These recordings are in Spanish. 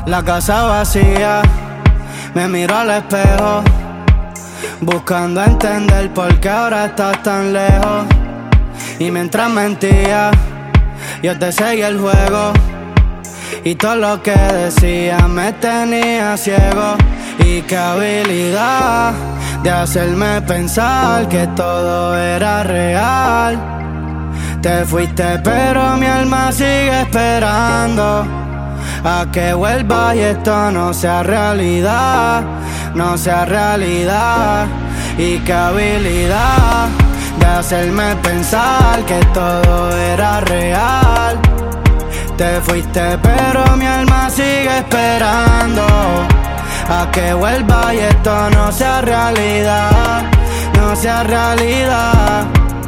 La casa vacía, me miro al espejo, buscando entender por qué ahora estás tan lejos. Y mientras mentía, yo te seguía el juego, y todo lo que decía me tenía ciego. Y qué habilidad de hacerme pensar que todo era real. Te fuiste pero mi alma sigue esperando a que vuelvas y esto no sea realidad, no sea realidad. Y qué habilidad de hacerme pensar que todo era real. Te fuiste pero mi alma sigue esperando a que vuelvas y esto no sea realidad, no sea realidad.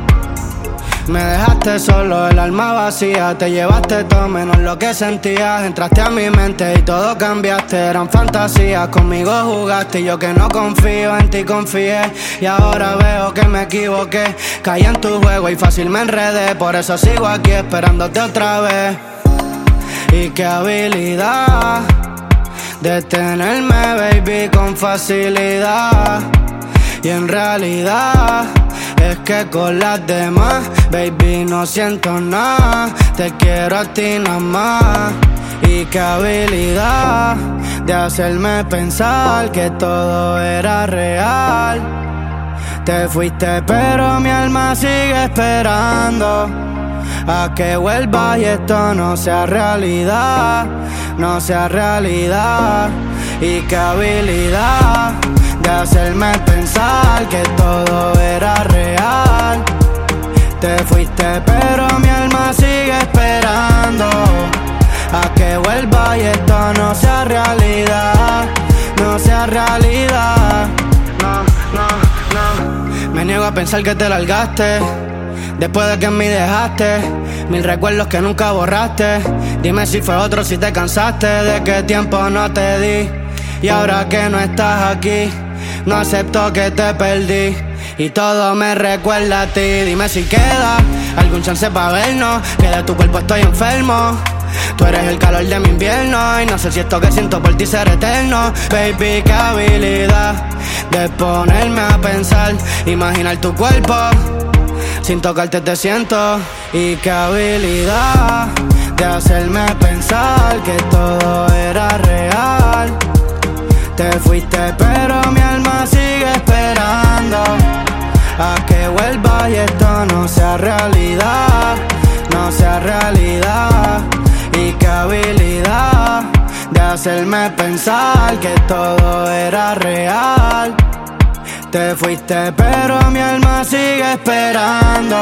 Me dejaste solo, el alma vacía. Te llevaste todo menos lo que sentías. Entraste a mi mente y todo cambiaste. Eran fantasías, conmigo jugaste. Y yo que no confío en ti confié. Y ahora veo que me equivoqué. Caí en tu juego y fácil me enredé. Por eso sigo aquí esperándote otra vez. Y qué habilidad de tenerme, baby, con facilidad. Y en realidad es que con las demás, baby, no siento nada. Te quiero a ti nada más. Y qué habilidad de hacerme pensar que todo era real. Te fuiste pero mi alma sigue esperando a que vuelvas y esto no sea realidad, no sea realidad. Y qué habilidad de hacerme pensar que todo era real. Te fuiste pero mi alma sigue esperando a que vuelvas y esto no sea realidad, no sea realidad. No, no, no. Me niego a pensar que te largaste después de que en mí dejaste 1000 recuerdos que nunca borraste. Dime si fue otro, si te cansaste de que tiempo no te di. Y ahora que no estás aquí, no acepto que te perdí. Y todo me recuerda a ti. Dime si queda algún chance pa' vernos, que de tu cuerpo estoy enfermo. Tú eres el calor de mi invierno y no sé si esto que siento por ti será eterno. Baby, qué habilidad de ponerme a pensar, imaginar tu cuerpo. Sin tocarte te siento. Y qué habilidad de hacerme pensar que todo era real. Te fuiste pero mi alma sigue esperando a que vuelvas y esto no sea realidad, no sea realidad. Y qué habilidad de hacerme pensar que todo era real. Te fuiste pero mi alma sigue esperando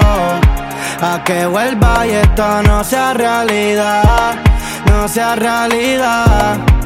a que vuelvas y esto no sea realidad, no sea realidad.